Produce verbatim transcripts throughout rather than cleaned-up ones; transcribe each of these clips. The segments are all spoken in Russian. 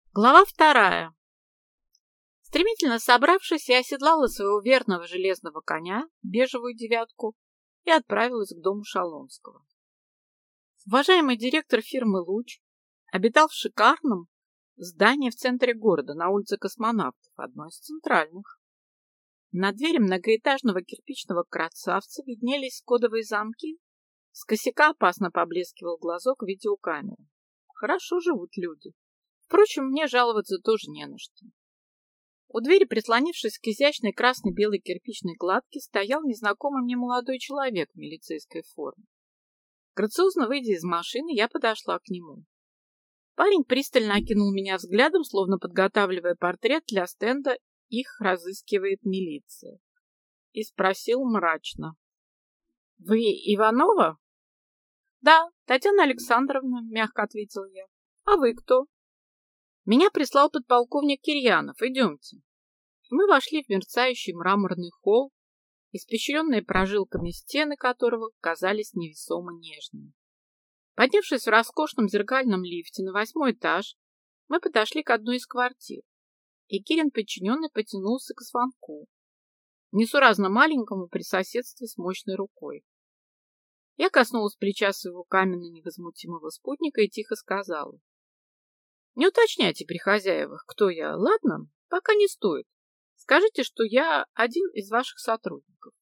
Глава вторая. Стремительно собравшись, я оседлала своего верного железного коня, бежевую девятку, и отправилась к дому Шалонского. Уважаемый директор фирмы «Луч» обитал в шикарном здании в центре города, на улице Космонавтов, одной из центральных. На двери многоэтажного кирпичного красавца виднелись кодовые замки, с косяка опасно поблескивал глазок видеокамеры. Хорошо живут люди. Впрочем, мне жаловаться тоже не на что. У двери, прислонившись к изящной красно-белой кирпичной кладке, стоял незнакомый мне молодой человек в милицейской форме. Грациозно выйдя из машины, я подошла к нему. Парень пристально окинул меня взглядом, словно подготавливая портрет для стенда «Их разыскивает милиция», и спросил мрачно: «Вы Иванова?» «Да, Татьяна Александровна», — мягко ответил я. «А вы кто?» «Меня прислал подполковник Кирьянов. Идемте». Мы вошли в мерцающий мраморный холл, испещренные прожилками стены которого казались невесомо нежными. Поднявшись в роскошном зеркальном лифте на восьмой этаж, мы подошли к одной из квартир, и Кирин подчиненный потянулся к звонку, несуразно маленькому при соседстве с мощной рукой. Я коснулась плеча своего каменно-невозмутимого спутника и тихо сказала: «Не уточняйте при хозяевах, кто я, ладно? Пока не стоит. Скажите, что я один из ваших сотрудников».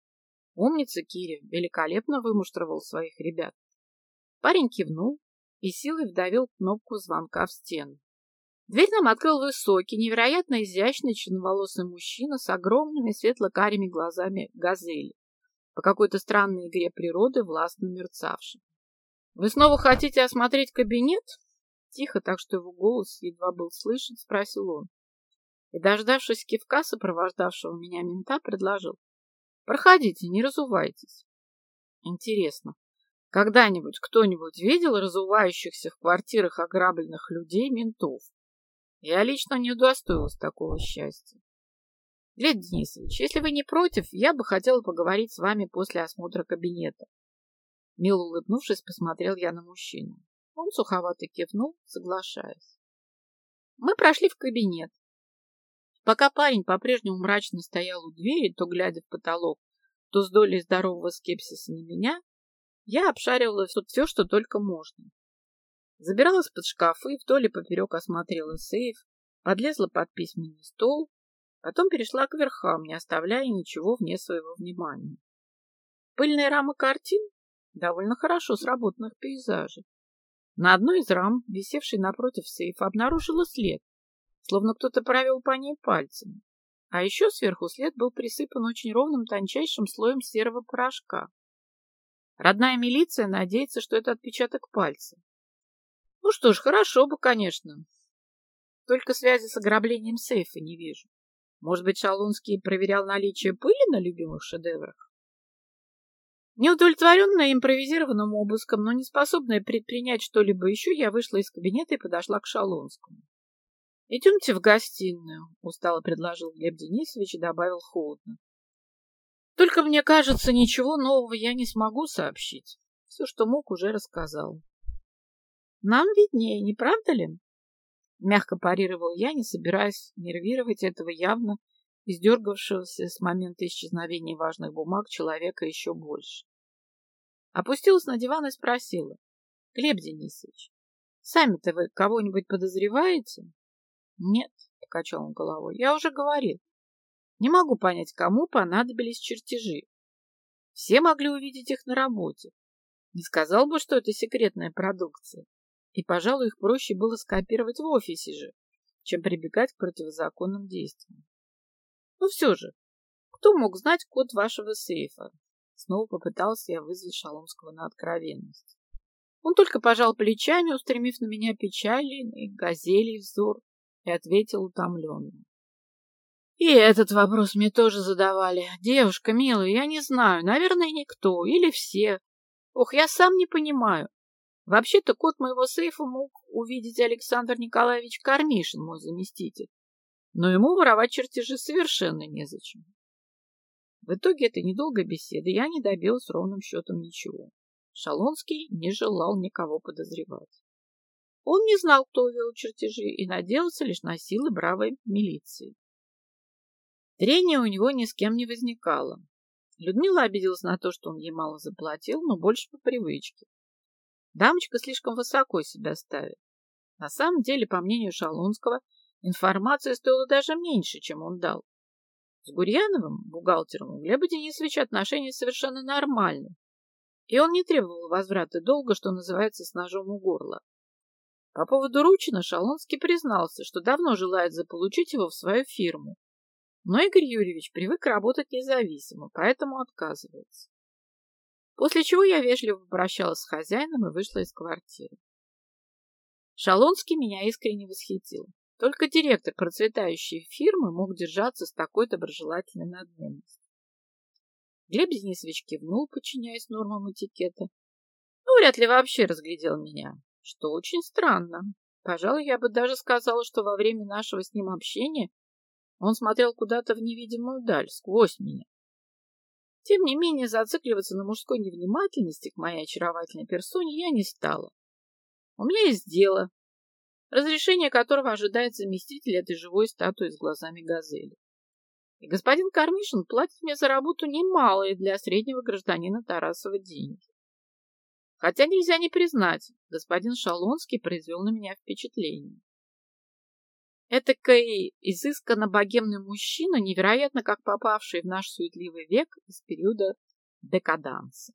Умница Киря великолепно вымуштровал своих ребят. Парень кивнул и силой вдавил кнопку звонка в стену. Дверь нам открыл высокий, невероятно изящный черноволосый мужчина с огромными светло-карими глазами газели, по какой-то странной игре природы властно мерцавшим. «Вы снова хотите осмотреть кабинет?» Тихо, так что его голос едва был слышен, спросил он. И, дождавшись кивка сопровождавшего меня мента, предложил: «Проходите, не разувайтесь». Интересно, когда-нибудь кто-нибудь видел разувающихся в квартирах ограбленных людей ментов? Я лично не удостоилась такого счастья. Глеб Денисович, если вы не против, я бы хотела поговорить с вами после осмотра кабинета. Мило улыбнувшись, посмотрел я на мужчину. Он суховато кивнул, соглашаясь. Мы прошли в кабинет. Пока парень по-прежнему мрачно стоял у двери, то глядя в потолок, то с долей здорового скепсиса на меня, я обшаривала тут все, что только можно. Забиралась под шкафы, вдоль и поперек осмотрела сейф, подлезла под письменный стол, потом перешла к верхам, не оставляя ничего вне своего внимания. Пыльные рамы картин довольно хорошо сработанных пейзажей. На одной из рам, висевшей напротив сейфа, обнаружила след, словно кто-то провел по ней пальцами. А еще сверху след был присыпан очень ровным тончайшим слоем серого порошка. Родная милиция надеется, что это отпечаток пальца. Ну что ж, хорошо бы, конечно. Только связи с ограблением сейфа не вижу. Может быть, Шалонский проверял наличие пыли на любимых шедеврах? Неудовлетворенная импровизированным обыском, но не способная предпринять что-либо еще, я вышла из кабинета и подошла к Шалонскому. «Идемте в гостиную», — устало предложил Глеб Денисович и добавил холодно. «Только мне кажется, ничего нового я не смогу сообщить. Все, что мог, уже рассказал». «Нам виднее, не правда ли?» Мягко парировал я, не собираясь нервировать этого явно издергавшегося с момента исчезновения важных бумаг человека еще больше. Опустилась на диван и спросила: «Глеб Денисович, сами-то вы кого-нибудь подозреваете?» «Нет», — покачал он головой, — «я уже говорил. Не могу понять, кому понадобились чертежи. Все могли увидеть их на работе. Не сказал бы, что это секретная продукция. И, пожалуй, их проще было скопировать в офисе же, чем прибегать к противозаконным действиям. Но все же, кто мог знать код вашего сейфа?» Снова попытался я вызвать Шалонского на откровенность. Он только пожал плечами, устремив на меня печальный газелей взор, и ответил утомленно: «И этот вопрос мне тоже задавали. Девушка, милая, я не знаю, наверное, никто или все. Ох, я сам не понимаю. Вообще-то код моего сейфа мог увидеть Александр Николаевич Кармишин, мой заместитель. Но ему воровать чертежи совершенно незачем». В итоге этой недолгой беседы я не добилась ровным счетом ничего. Шалонский не желал никого подозревать. Он не знал, кто увел чертежи, и надеялся лишь на силы бравой милиции. Трения у него ни с кем не возникало. Людмила обиделась на то, что он ей мало заплатил, но больше по привычке. Дамочка слишком высоко себя ставит. На самом деле, по мнению Шалунского, информация стоила даже меньше, чем он дал. С Гурьяновым, бухгалтером, у Глеба Денисовича отношения совершенно нормальные, и он не требовал возврата долга, что называется, с ножом у горла. По поводу Ручина Шалунский признался, что давно желает заполучить его в свою фирму, но Игорь Юрьевич привык работать независимо, поэтому отказывается. После чего я вежливо попрощалась с хозяином и вышла из квартиры. Шалунский меня искренне восхитил. Только директор процветающей фирмы мог держаться с такой доброжелательной надменностью. Глеб Денисович кивнул, подчиняясь нормам этикета. Ну, вряд ли вообще разглядел меня, что очень странно. Пожалуй, я бы даже сказала, что во время нашего с ним общения он смотрел куда-то в невидимую даль, сквозь меня. Тем не менее, зацикливаться на мужской невнимательности к моей очаровательной персоне я не стала. У меня есть дело, разрешение которого ожидает заместитель этой живой статуи с глазами газели. И господин Кармишин платит мне за работу немалые для среднего гражданина Тарасова деньги. Хотя нельзя не признать, господин Шалунский произвел на меня впечатление. Этакий изысканно-богемный мужчина, невероятно как попавший в наш суетливый век из периода декаданса.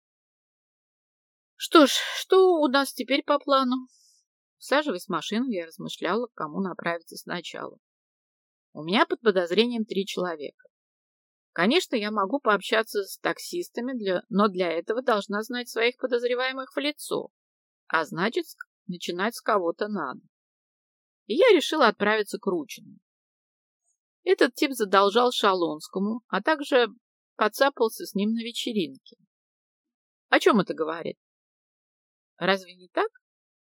Что ж, что у нас теперь по плану? Усаживаясь в машину, я размышляла, к кому направиться сначала. У меня под подозрением три человека. Конечно, я могу пообщаться с таксистами, для... но для этого должна знать своих подозреваемых в лицо, а значит, начинать с кого-то надо. И я решила отправиться к Ручину. Этот тип задолжал Шалунскому, а также подцапался с ним на вечеринке. О чем это говорит? Разве не так?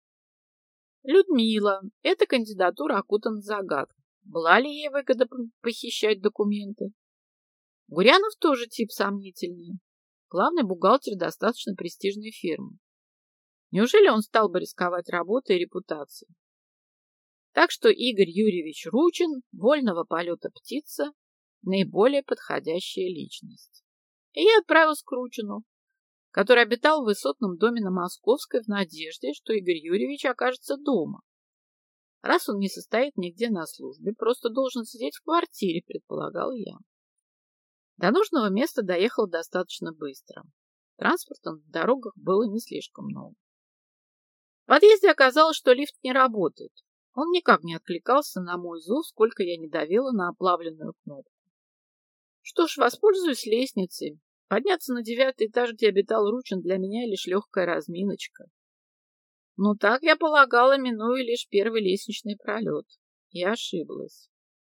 Людмила. Эта кандидатура окутана загадкой. Была ли ей выгода похищать документы? Гурьянов тоже тип сомнительный. Главный бухгалтер достаточно престижной фирмы. Неужели он стал бы рисковать работой и репутацией? Так что Игорь Юрьевич Ручин, вольного полета птица, наиболее подходящая личность. И я отправилась к Ручину, который обитал в высотном доме на Московской в надежде, что Игорь Юрьевич окажется дома. Раз он не состоит нигде на службе, просто должен сидеть в квартире, предполагал я. До нужного места доехал достаточно быстро. Транспорта на дорогах было не слишком много. В подъезде оказалось, что лифт не работает. Он никак не откликался на мой зов, сколько я не давила на оплавленную кнопку. Что ж, воспользуюсь лестницей. Подняться на девятый этаж, где обитал Ручин, для меня лишь легкая разминочка. Но так я полагала, минуя лишь первый лестничный пролет. Я ошиблась.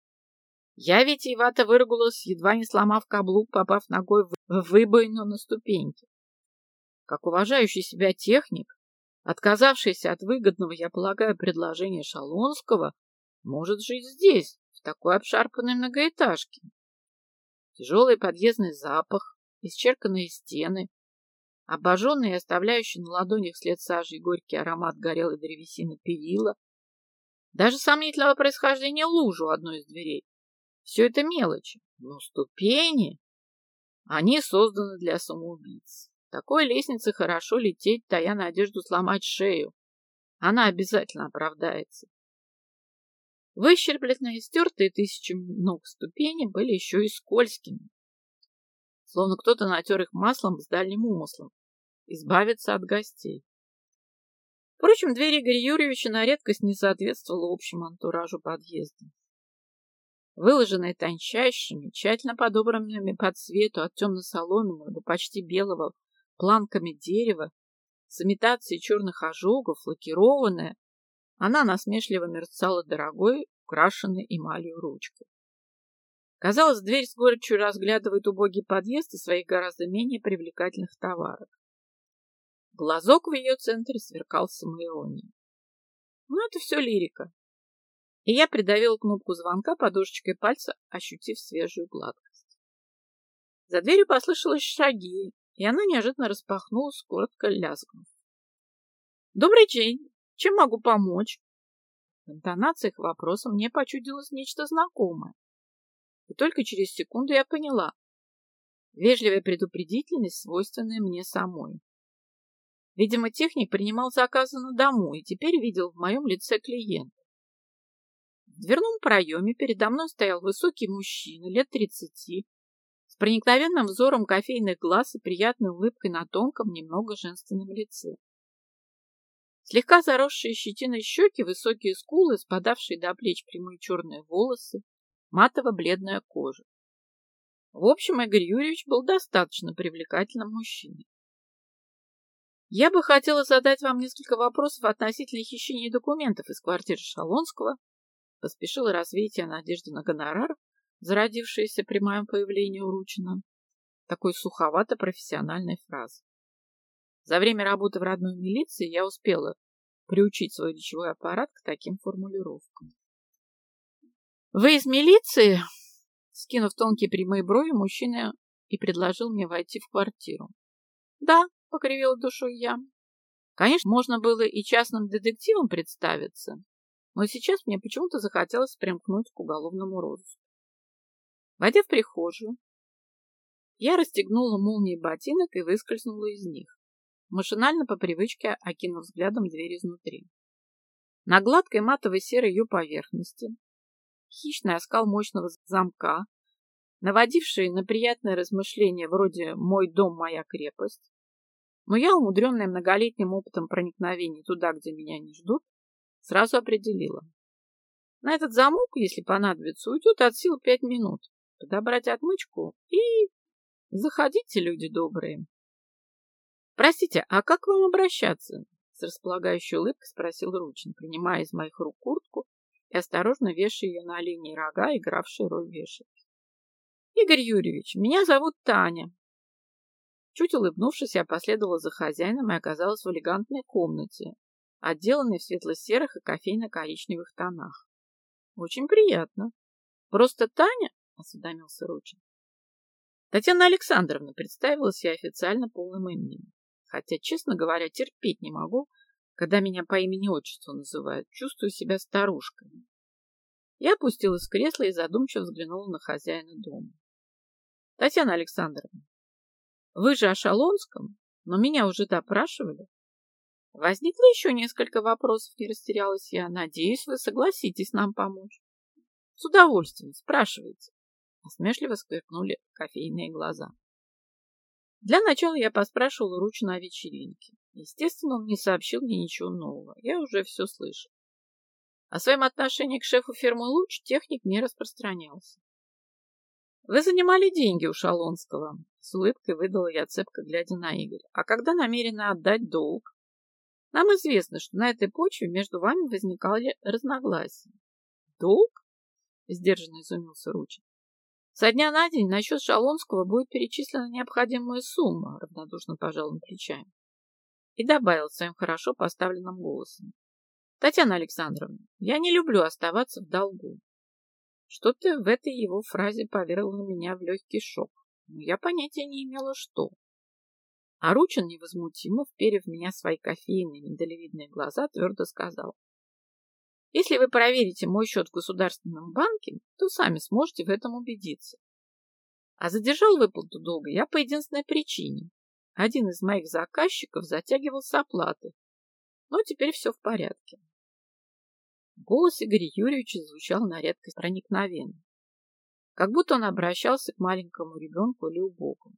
Я витиевато выругалась, едва не сломав каблук, попав ногой в выбоину на ступеньке. Как уважающий себя техник, отказавшийся от выгодного, я полагаю, предложения Шалунского, может жить здесь, в такой обшарпанной многоэтажке. Тяжелый подъездный запах, исчерканные стены, обожженные и оставляющие на ладонях след сажи и горький аромат горелой древесины перила, даже сомнительного происхождения лужу у одной из дверей. Все это мелочи, но ступени, они созданы для самоубийц. Такой лестнице хорошо лететь, тая надежду сломать шею. Она обязательно оправдается. Выщербленные, стертые тысячами ног ступени были еще и скользкими. Словно кто-то натер их маслом с дальним умыслом. Избавиться от гостей. Впрочем, дверь Игоря Юрьевича на редкость не соответствовала общему антуражу подъезда. Выложенные тончайшими, тщательно подобранными по цвету от темно-соломенного до почти белого планками дерева, с имитацией черных ожогов, лакированная, она насмешливо мерцала дорогой, украшенной эмалью ручкой. Казалось, дверь с горечью разглядывает убогий подъезд и своих гораздо менее привлекательных товаров. Глазок в ее центре сверкал самоиронией. Ну, это все лирика. И я придавила кнопку звонка подушечкой пальца, ощутив свежую гладкость. За дверью послышалось шаги, и она неожиданно распахнулась, коротко лязгнув. «Добрый день!» Чем могу помочь? В интонациях вопроса мне почудилось нечто знакомое. И только через секунду я поняла. Вежливая предупредительность, свойственная мне самой. Видимо, техник принимал заказы на дому и теперь видел в моем лице клиента. В дверном проеме передо мной стоял высокий мужчина лет тридцати, с проникновенным взором кофейных глаз и приятной улыбкой на тонком, немного женственном лице. Слегка заросшие щетиной щеки, высокие скулы, спадавшие до плеч прямые черные волосы, матово-бледная кожа. В общем, Игорь Юрьевич был достаточно привлекательным мужчиной. Я бы хотела задать вам несколько вопросов относительно хищения документов из квартиры Шалонского. Поспешила развеять я надежды на гонорар, зародившиеся при моем появлении у Ручина, такой суховато-профессиональной фразы. За время работы в родной милиции я успела приучить свой речевой аппарат к таким формулировкам. «Вы из милиции?» Скинув тонкие прямые брови, мужчина и предложил мне войти в квартиру. «Да», — покривила душой я. Конечно, можно было и частным детективом представиться, но сейчас мне почему-то захотелось примкнуть к уголовному розыску. Войдя в прихожую, я расстегнула молнии ботинок и выскользнула из них, машинально по привычке окинув взглядом дверь изнутри. На гладкой матовой серой ее поверхности хищный оскал мощного замка, наводивший на приятное размышление вроде «мой дом, моя крепость», но я, умудренная многолетним опытом проникновений туда, где меня не ждут, сразу определила. На этот замок, если понадобится, уйдет от сил пять минут. Подобрать отмычку и... Заходите, люди добрые. Простите, а как к вам обращаться? С располагающей улыбкой спросил Ручин, принимая из моих рук куртку и осторожно вешая ее на оленьи рога, игравшие роль вешалки. Игорь Юрьевич, меня зовут Таня. Чуть улыбнувшись, я последовала за хозяином и оказалась в элегантной комнате, отделанной в светло-серых и кофейно-коричневых тонах. Очень приятно. Просто Таня? Осведомился Ручин. Татьяна Александровна, представилась я официально полным именем. Хотя, честно говоря, терпеть не могу, когда меня по имени-отчеству называют. Чувствую себя старушкой. Я опустилась в кресло и задумчиво взглянула на хозяина дома. Татьяна Александровна, вы же о Шалонском, но меня уже допрашивали. Возникло еще несколько вопросов, не растерялась я. Надеюсь, вы согласитесь нам помочь. С удовольствием, спрашивайте. Насмешливо сверкнули кофейные глаза. Для начала я поспрашивала Ручина о вечеринке. Естественно, он не сообщил мне ничего нового. Я уже все слышала. О своем отношении к шефу фирмы «Луч» техник не распространялся. Вы занимали деньги у Шалонского. С улыбкой выдала я, цепко глядя на Игоря. А когда намерены отдать долг? Нам известно, что на этой почве между вами возникали разногласия. Долг? Сдержанно изумился Ручин. Со дня на день на счет Шалонского будет перечислена необходимая сумма, равнодушно пожал он плечами. И добавил своим хорошо поставленным голосом. Татьяна Александровна, я не люблю оставаться в долгу. Что-то в этой его фразе повергло меня в легкий шок, но я понятия не имела, что. А Ручин, невозмутимо, вперев в меня свои кофейные миндалевидные глаза, твердо сказал. Если вы проверите мой счет в государственном банке, то сами сможете в этом убедиться. А задержал выплату долга я по единственной причине. Один из моих заказчиков затягивал с оплаты, но теперь все в порядке. Голос Игоря Юрьевича звучал на редкость проникновенно, как будто он обращался к маленькому ребенку или убогому.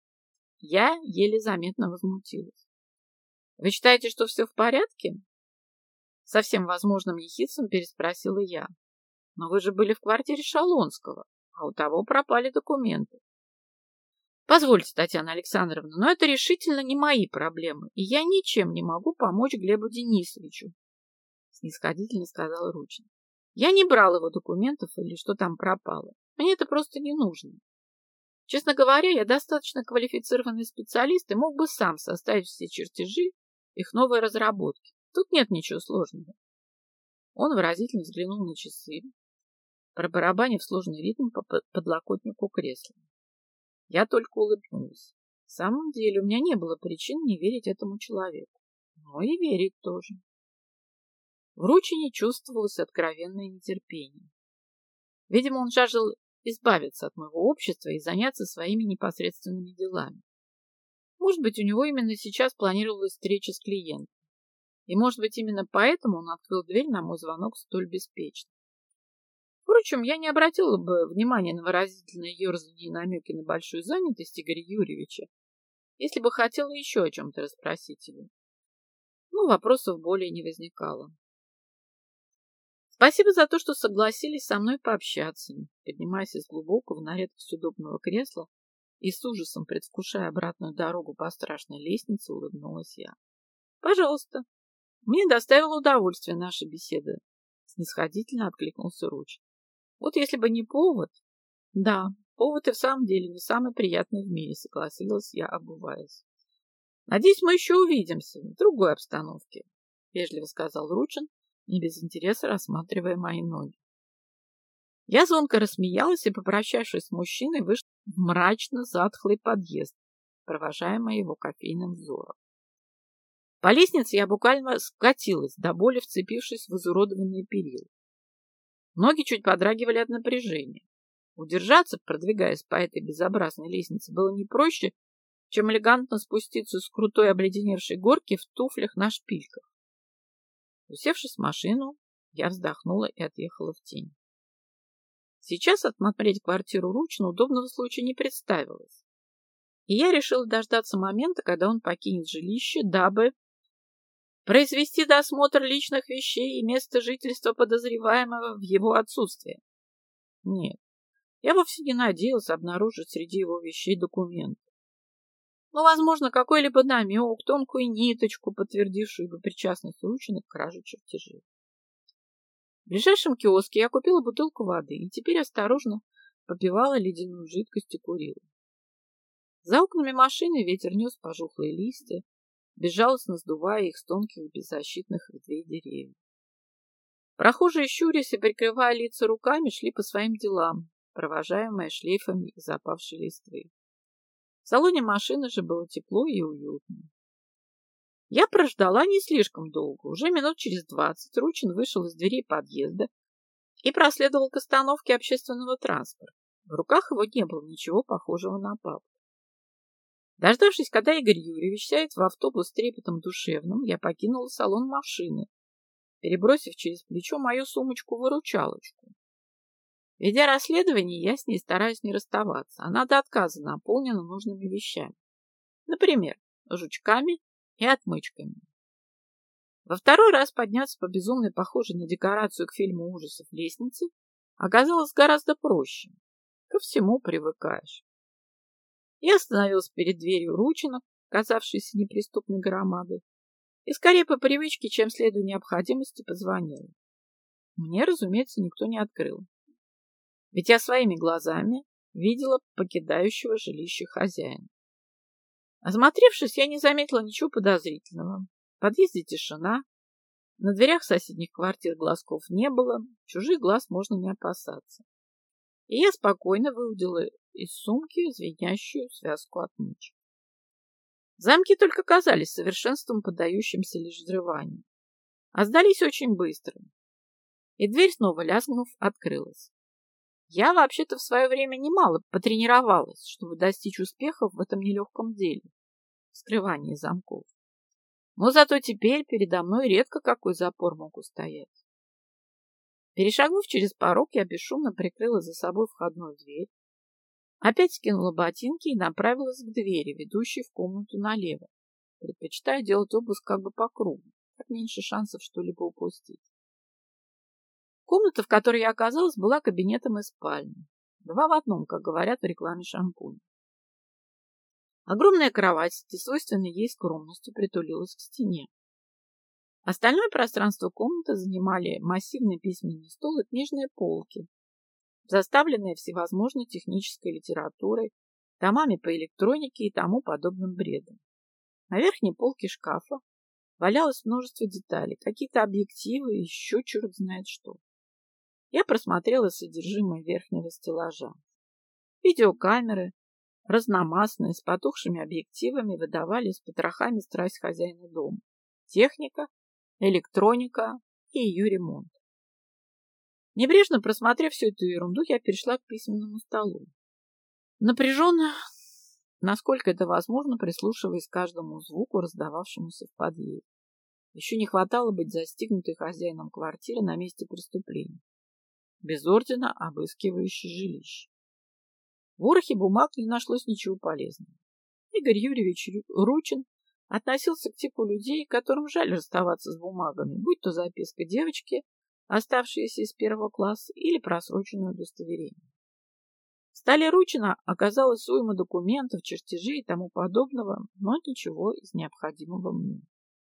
Я еле заметно возмутилась. Вы считаете, что все в порядке? Со всем возможным ехидством переспросила я. Но вы же были в квартире Шалонского, а у того пропали документы. Позвольте, Татьяна Александровна, но это решительно не мои проблемы, и я ничем не могу помочь Глебу Денисовичу, снисходительно сказал Ручин. Я не брал его документов или что там пропало. Мне это просто не нужно. Честно говоря, я достаточно квалифицированный специалист и мог бы сам составить все чертежи их новой разработки. Тут нет ничего сложного. Он выразительно взглянул на часы, пробарабанив сложный ритм по подлокотнику кресла. Я только улыбнулась. В самом деле у меня не было причин не верить этому человеку. Но и верить тоже. В Ручине чувствовалось откровенное нетерпение. Видимо, он жаждал избавиться от моего общества и заняться своими непосредственными делами. Может быть, у него именно сейчас планировалась встреча с клиентом. И, может быть, именно поэтому он открыл дверь на мой звонок столь беспечно. Впрочем, я не обратила бы внимания на выразительное ерзание и намеки на большую занятость Игоря Юрьевича, если бы хотела еще о чем-то расспросить его. Ну, вопросов более не возникало. Спасибо за то, что согласились со мной пообщаться. Поднимаясь из глубокого, на редкость удобного кресла и с ужасом предвкушая обратную дорогу по страшной лестнице, улыбнулась я. Пожалуйста. Мне доставило удовольствие наша беседа. Снисходительно откликнулся Руч. Вот если бы не повод... Да, повод и в самом деле не самый приятный в мире, согласилась я, обуваясь. Надеюсь, мы еще увидимся в другой обстановке, вежливо сказал Ручин, не без интереса рассматривая мои ноги. Я звонко рассмеялась и, попрощавшись с мужчиной, вышла в мрачно-затхлый подъезд, провожаемая его кофейным взором. По лестнице я буквально скатилась, до боли вцепившись в изуродованные перила. Ноги чуть подрагивали от напряжения. Удержаться, продвигаясь по этой безобразной лестнице, было не проще, чем элегантно спуститься с крутой обледеневшей горки в туфлях на шпильках. Усевшись в машину, я вздохнула и отъехала в тень. Сейчас осмотреть квартиру Ручина удобного случая не представилось, и я решила дождаться момента, когда он покинет жилище, дабы произвести досмотр личных вещей и места жительства подозреваемого в его отсутствие. Нет, я вовсе не надеялась обнаружить среди его вещей документы. Но, возможно, какой-либо намек, тонкую ниточку, подтвердившую бы причастность Ручина к краже чертежей. В ближайшем киоске я купила бутылку воды и теперь осторожно попивала ледяную жидкость и курила. За окнами машины ветер нес пожухлые листья, безжалостно сдувая их с тонких беззащитных ветвей деревьев. Прохожие, щурясь и прикрывая лица руками, шли по своим делам, провожаемые шлейфами из опавшей листвы. В салоне машины же было тепло и уютно. Я прождала не слишком долго. Уже минут через двадцать Ручин вышел из дверей подъезда и проследовал к остановке общественного транспорта. В руках его не было ничего похожего на папку. Дождавшись, когда Игорь Юрьевич сядет в автобус с трепетом душевным, я покинула салон машины, перебросив через плечо мою сумочку-выручалочку. Ведя расследование, я с ней стараюсь не расставаться. Она до отказа наполнена нужными вещами. Например, жучками и отмычками. Во второй раз подняться по безумной, похожей на декорацию к фильму ужасов лестнице оказалось гораздо проще. Ко всему привыкаешь. Я остановилась перед дверью Ручина, казавшейся неприступной громадой, и скорее по привычке, чем следуя необходимости, позвонила. Мне, разумеется, никто не открыл. Ведь я своими глазами видела покидающего жилище хозяина. Осмотревшись, я не заметила ничего подозрительного. В подъезде тишина, на дверях соседних квартир глазков не было, чужих глаз можно не опасаться. И я спокойно выудила из сумки звенящую связку отмычек. Замки только казались совершенством, поддающимся лишь взрыванию, а сдались очень быстро. И дверь, снова лязгнув, открылась. Я вообще-то в свое время немало потренировалась, чтобы достичь успехов в этом нелегком деле — вскрывании замков. Но зато теперь передо мной редко какой запор мог устоять. Перешагнув через порог, я бесшумно прикрыла за собой входную дверь, опять скинула ботинки и направилась к двери, ведущей в комнату налево. Предпочитаю делать обыск как бы по кругу, так меньше шансов что-либо упустить. Комната, в которой я оказалась, была кабинетом и спальней. Два в одном, как говорят в рекламе шампуня. Огромная кровать с свойственной ей скромностью притулилась к стене. Остальное пространство комнаты занимали массивный письменный стол и книжные полки, заставленные всевозможной технической литературой, томами по электронике и тому подобным бредом. На верхней полке шкафа валялось множество деталей, какие-то объективы и еще черт знает что. Я просмотрела содержимое верхнего стеллажа. Видеокамеры, разномастные, с потухшими объективами, выдавали с потрохами страсть хозяина дома. Техника, электроника и ее ремонт. Небрежно просмотрев всю эту ерунду, я перешла к письменному столу. Напряженно, насколько это возможно, прислушиваясь к каждому звуку, раздававшемуся в подъезде. Еще не хватало быть застигнутой хозяином квартиры на месте преступления, без ордена обыскивающей жилище. В ворохе бумаг не нашлось ничего полезного. Игорь Юрьевич Ручин относился к типу людей, которым жаль расставаться с бумагами, будь то записка девочки, оставшаяся из первого класса, или просроченное удостоверение. В столе Ручина оказалось уйма документов, чертежей и тому подобного, но ничего из необходимого мне.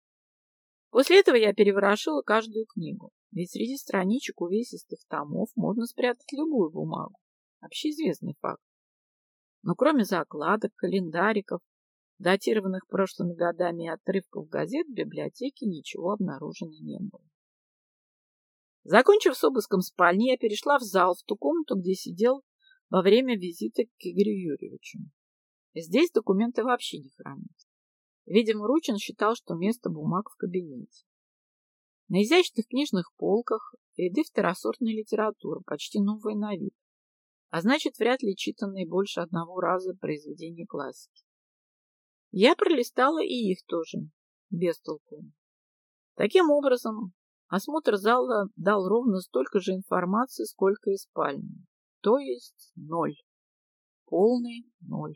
После этого я переворошила каждую книгу, ведь среди страничек увесистых томов можно спрятать любую бумагу. Общеизвестный факт. Но кроме закладок, календариков, датированных прошлыми годами и отрывков газет, в библиотеке ничего обнаружено не было. Закончив с обыском спальни, я перешла в зал, в ту комнату, где сидел во время визита к Игорю Юрьевичу. Здесь документы вообще не хранятся. Видимо, Ручин считал, что место бумаг в кабинете. На изящных книжных полках ряды второсортной литературы, почти новые на вид, а значит, вряд ли читанные больше одного раза произведения классики. Я пролистала и их тоже, без толку. Таким образом, осмотр зала дал ровно столько же информации, сколько и спальни, то есть ноль. Полный ноль.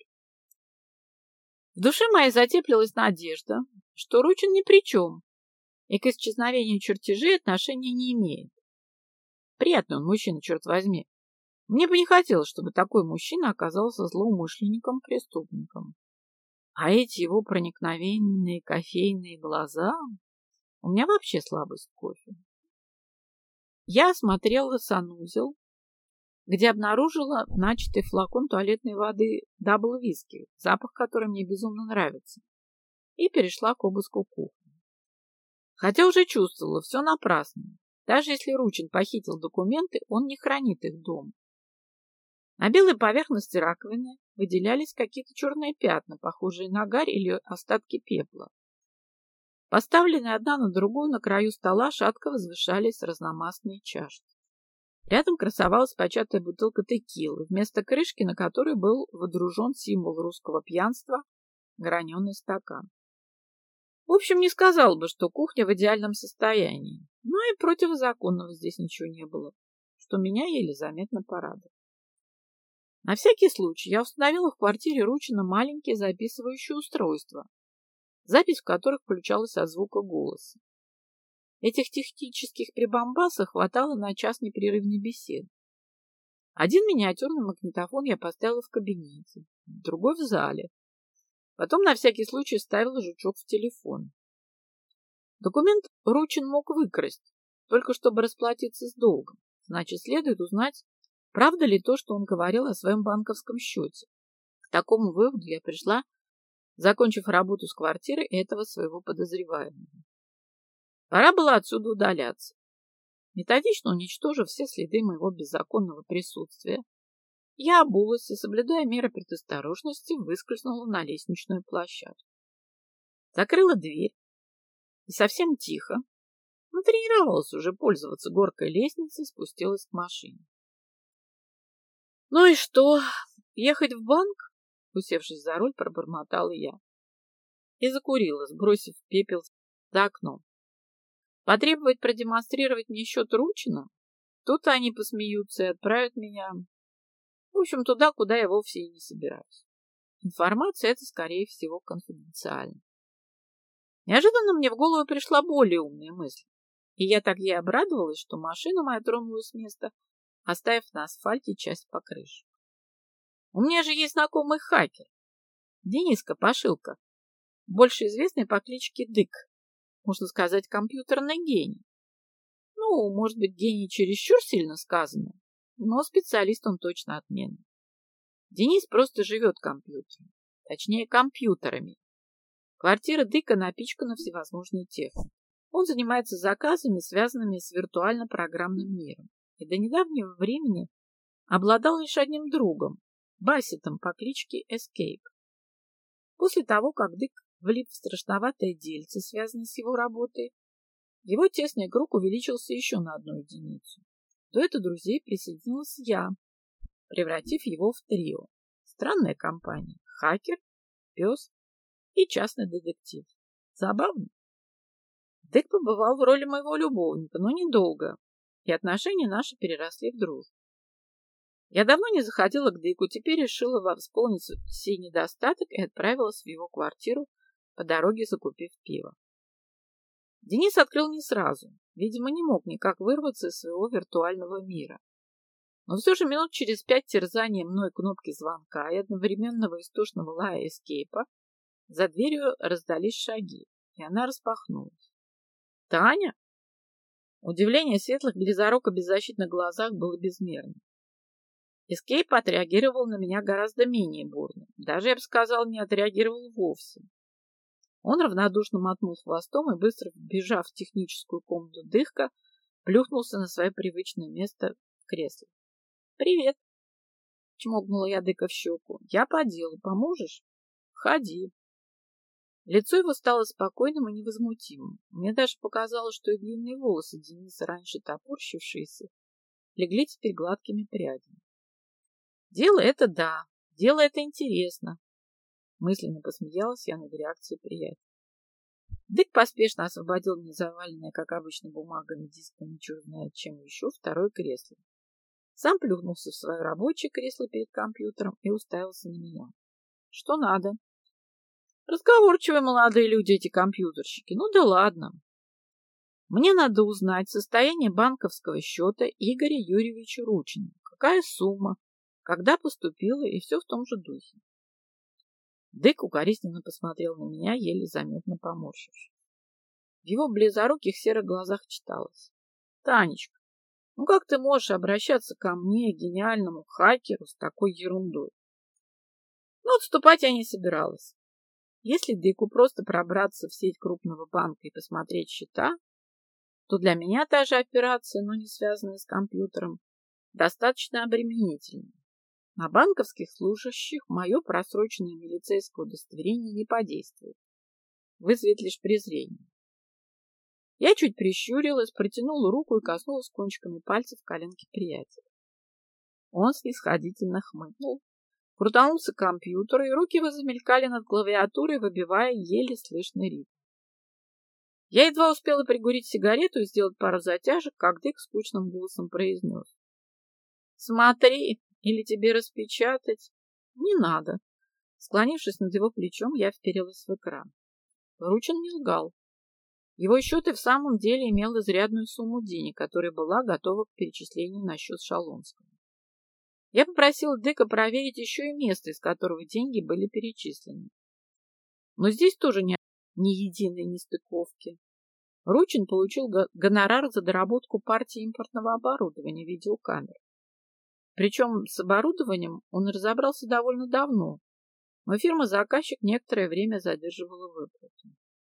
В душе моей затеплилась надежда, что Ручин ни при чем и к исчезновению чертежей отношения не имеет. Приятный он мужчина, черт возьми. Мне бы не хотелось, чтобы такой мужчина оказался злоумышленником, преступником. А эти его проникновенные кофейные глаза... У меня вообще слабость к кофе. Я осмотрела санузел, где обнаружила начатый флакон туалетной воды Дабл Виски, запах которой мне безумно нравится, и перешла к обыску кухни. Хотя уже чувствовала, все напрасно. Даже если Ручин похитил документы, он не хранит их дома. На белой поверхности раковины выделялись какие-то черные пятна, похожие на гарь или остатки пепла. Поставленные одна на другую на краю стола шатко возвышались разномастные чашки. Рядом красовалась початая бутылка текилы, вместо крышки на которой был водружен символ русского пьянства — граненый стакан. В общем, не сказал бы, что кухня в идеальном состоянии, но и противозаконного здесь ничего не было, что меня еле заметно порадовало. На всякий случай я установила в квартире Ручина маленькие записывающие устройства, запись в которых включалась от звука голоса. Этих технических прибамбасов хватало на час непрерывной беседы. Один миниатюрный магнитофон я поставила в кабинете, другой в зале. Потом на всякий случай ставила жучок в телефон. Документ Ручин мог выкрасть, только чтобы расплатиться с долгом. Значит, следует узнать, правда ли то, что он говорил о своем банковском счете. К такому выводу я пришла, закончив работу с квартиры этого своего подозреваемого. Пора было отсюда удаляться. Методично уничтожив все следы моего беззаконного присутствия, я обулась и, соблюдая меры предосторожности, выскользнула на лестничную площадку. Закрыла дверь и совсем тихо, натренировалась уже пользоваться горкой лестницы, спустилась к машине. Ну и что, ехать в банк? Усевшись за руль, пробормотала я и закурила, сбросив пепел за окном. Потребовать продемонстрировать мне счет Ручина? Тут они посмеются и отправят меня, в общем, туда, куда я вовсе и не собираюсь. Информация эта, скорее всего, конфиденциальна. Неожиданно мне в голову пришла более умная мысль, и я так ей обрадовалась, что машина моя тронулась с места, оставив на асфальте часть покрышек. У меня же есть знакомый хакер, Дениска Пошилко, больше известный по кличке Дык. Можно сказать, компьютерный гений. Ну, может быть, гений чересчур сильно сказано, но специалист он точно отменный. Денис просто живет компьютером, точнее, компьютерами. Квартира Дыка напичкана всевозможной техникой. Он занимается заказами, связанными с виртуально-программным миром, и до недавнего времени обладал лишь одним другом, Бассетом по кличке Эскейп. После того, как Дык влип в страшноватое дельце, связанное с его работой, Его тесный круг увеличился еще на одну единицу. До этого друзей присоединилась я, превратив его в трио. Странная компания. Хакер, пес и частный детектив. Забавно. Дик побывал в роли моего любовника, но недолго, и отношения наши переросли в дружбу. Я давно не заходила к Дику, теперь решила восполнить сей недостаток и отправилась в его квартиру, по дороге закупив пиво. Денис открыл не сразу, видимо, не мог никак вырваться из своего виртуального мира. Но все же минут через пять терзания мной кнопки звонка и одновременного истошного лая эскейпа за дверью раздались шаги, и она распахнулась. «Таня?» Удивление в светлых близоруко беззащитных глазах было безмерно. Эскейп отреагировал на меня гораздо менее бурно. Даже, я бы сказал, не отреагировал вовсе. Он равнодушно мотнул хвостом и, быстро вбежав в техническую комнату Дыхка, плюхнулся на свое привычное место в кресле. «Привет!» — чмокнула я Дыка в щеку. «Я по делу. Поможешь?» «Ходи». Лицо его стало спокойным и невозмутимым. Мне даже показалось, что и длинные волосы Дениса, раньше топорщившиеся, легли теперь гладкими прядями. «Дело это да, дело это интересно», — мысленно посмеялась я над реакцией приятеля. Дык поспешно освободил мне заваленное, как обычно, бумагами, дисками, черт знает чем еще, второе кресло. Сам плюхнулся в свое рабочее кресло перед компьютером и уставился на меня. «Что надо?» «Разговорчивые молодые люди эти компьютерщики. Ну да ладно. Мне надо узнать состояние банковского счета Игоря Юрьевича Ручина. Какая сумма, когда поступила и все в том же духе». Дык укоризненно посмотрел на меня, еле заметно поморщившись. В его близоруких серых глазах читалось: «Танечка, ну как ты можешь обращаться ко мне, гениальному хакеру, с такой ерундой?» Но отступать я не собиралась. Если Дыку просто пробраться в сеть крупного банка и посмотреть счета, то для меня та же операция, но не связанная с компьютером, достаточно обременительна. На банковских служащих мое просроченное милицейское удостоверение не подействует, вызовет лишь презрение. Я чуть прищурилась, протянула руку и коснулась кончиками пальцев коленки приятеля. Он снисходительно хмыкнул, крутанулся к компьютеру, и руки его замелькали над клавиатурой, выбивая еле слышный ритм. Я едва успела пригурить сигарету и сделать пару затяжек, как Дик скучным голосом произнес: «Смотри, или тебе распечатать?» «Не надо». Склонившись над его плечом, я вперилась в экран. Ручин не лгал. Его счет и в самом деле имел изрядную сумму денег, которая была готова к перечислению на счет Шалонского. Я попросила Дика проверить еще и место, из которого деньги были перечислены. Но здесь тоже не ни единой нестыковки. Ручин получил гонорар за доработку партии импортного оборудования видеокамер. Причем с оборудованием он разобрался довольно давно, но фирма-заказчик некоторое время задерживала выплату.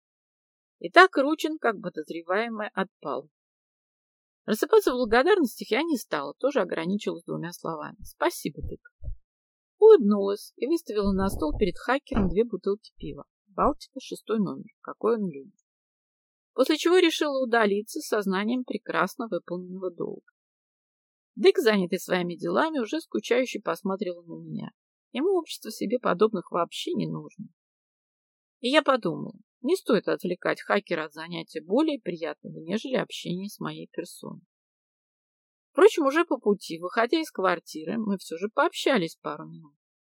Итак, Ручин, как подозреваемый, отпал. Рассыпаться в благодарностях я не стала, тоже ограничилась двумя словами. «Спасибо, Дик». Улыбнулась и выставила на стол перед хакером две бутылки пива. Балтика, шестой номер, какой он любит. После чего решила удалиться с сознанием прекрасно выполненного долга. Дик, занятый своими делами, уже скучающе посмотрел на меня. Ему общество себе подобных вообще не нужно. И я подумала, не стоит отвлекать хакера от занятия более приятного, нежели общение с моей персоной. Впрочем, уже по пути, выходя из квартиры, мы все же пообщались пару минут.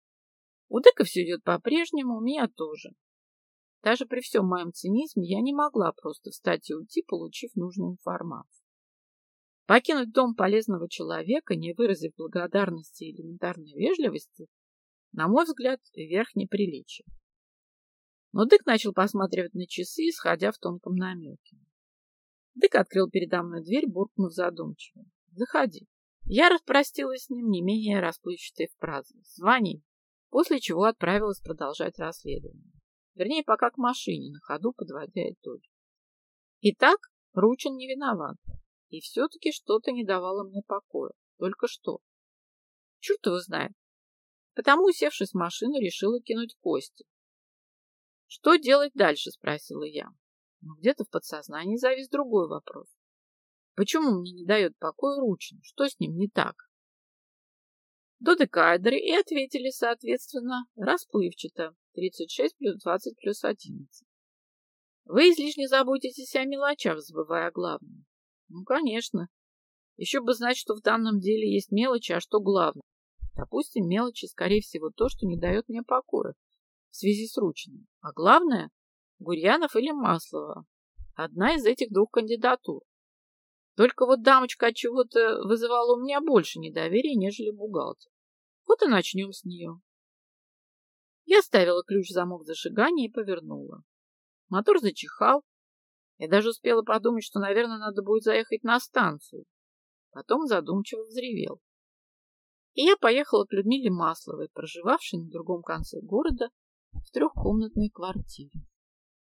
У Дика все идет по-прежнему, у меня тоже. Даже при всем моем цинизме я не могла просто встать и уйти, получив нужную информацию. Покинуть дом полезного человека, не выразив благодарности и элементарной вежливости, на мой взгляд, верх неприличия. Но Дик начал посматривать на часы, исходя в тонком намеке. Дик открыл передо мной дверь, буркнув задумчиво: «Заходи». Я распростилась с ним не менее расплывчатой фразой: «Звони», после чего отправилась продолжать расследование. Вернее, пока к машине, на ходу подводя итоги. Итак, Ручин не виноват. И все-таки что-то не давало мне покоя. Только что. Черт его знает. Потому, усевшись в машину, решила кинуть кости. «Что делать дальше?» — спросила я. Но где-то в подсознании завис другой вопрос. Почему мне не дает покоя Ручин? Что с ним не так? Додекаэдры и ответили, соответственно, расплывчато. тридцать шесть плюс двадцать плюс одиннадцать. Вы излишне заботитесь о мелочах, забывая о главном. Ну, конечно. Еще бы знать, что в данном деле есть мелочи, а что главное. Допустим, мелочи, скорее всего, то, что не дает мне покоя в связи с Ручиным. А главное – Гурьянов или Маслова. Одна из этих двух кандидатур. Только вот дамочка от чего-то вызывала у меня больше недоверия, нежели бухгалтер. Вот и начнем с нее. Я ставила ключ в замок зажигания и повернула. Мотор зачихал. Я даже успела подумать, что, наверное, надо будет заехать на станцию. Потом задумчиво взревел. И я поехала к Людмиле Масловой, проживавшей на другом конце города в трехкомнатной квартире.